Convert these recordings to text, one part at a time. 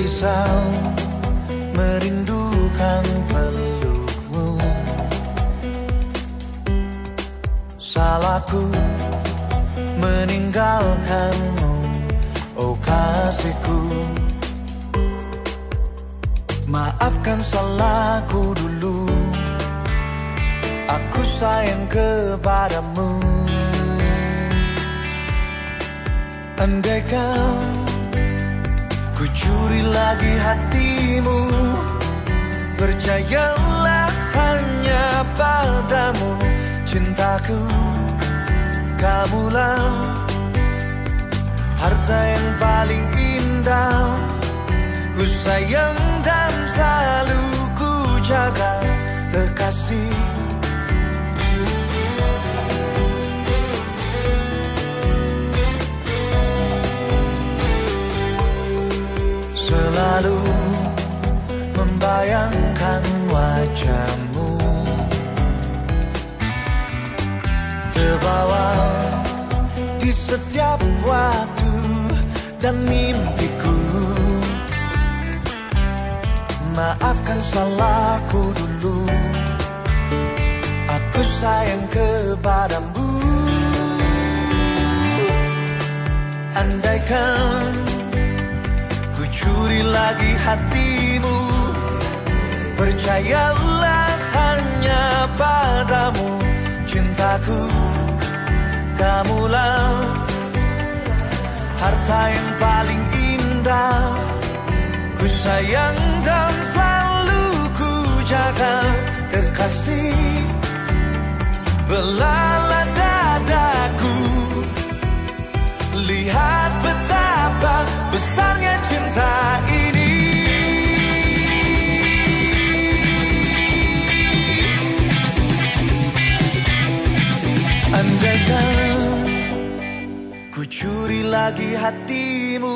risau, merindukan pelukmu. Salahku meninggalkanmu, oh kasihku. Maafkan salahku dulu, aku sayang kepadamu. Andaikan ku curi lagi hatimu, percayalah hanya padamu. Cintaku, kamulah harta yang paling indah. Ku sayang dan selalu ku jaga, kekasih. Selalu membayangkan wajahmu, terbawa di setiap waktu dan mimpiku. Maafkan salahku dulu, aku sayang kepadamu. Andaikan ku curi lagi hatimu, percayalah hanya padamu. Cintaku, kamulah harta yang paling indah. Ku sayang dan selalu ku jaga, kekasih. Belalah dadaku, lihat betapa besarnya cinta ini. Andaikan ku curi lagi hatimu,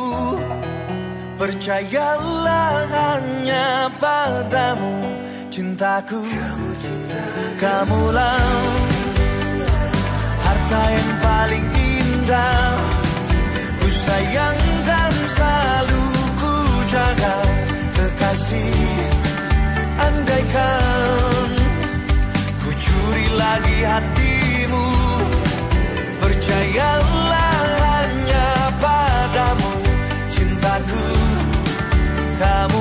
percayalah hanya padamu. Cintaku, kamulah harta yang paling indah. Ku sayang dan selalu ku jaga, kekasih. Andaikan ku curi lagi hatimu, percayalah hanya padamu. Cintaku, kamu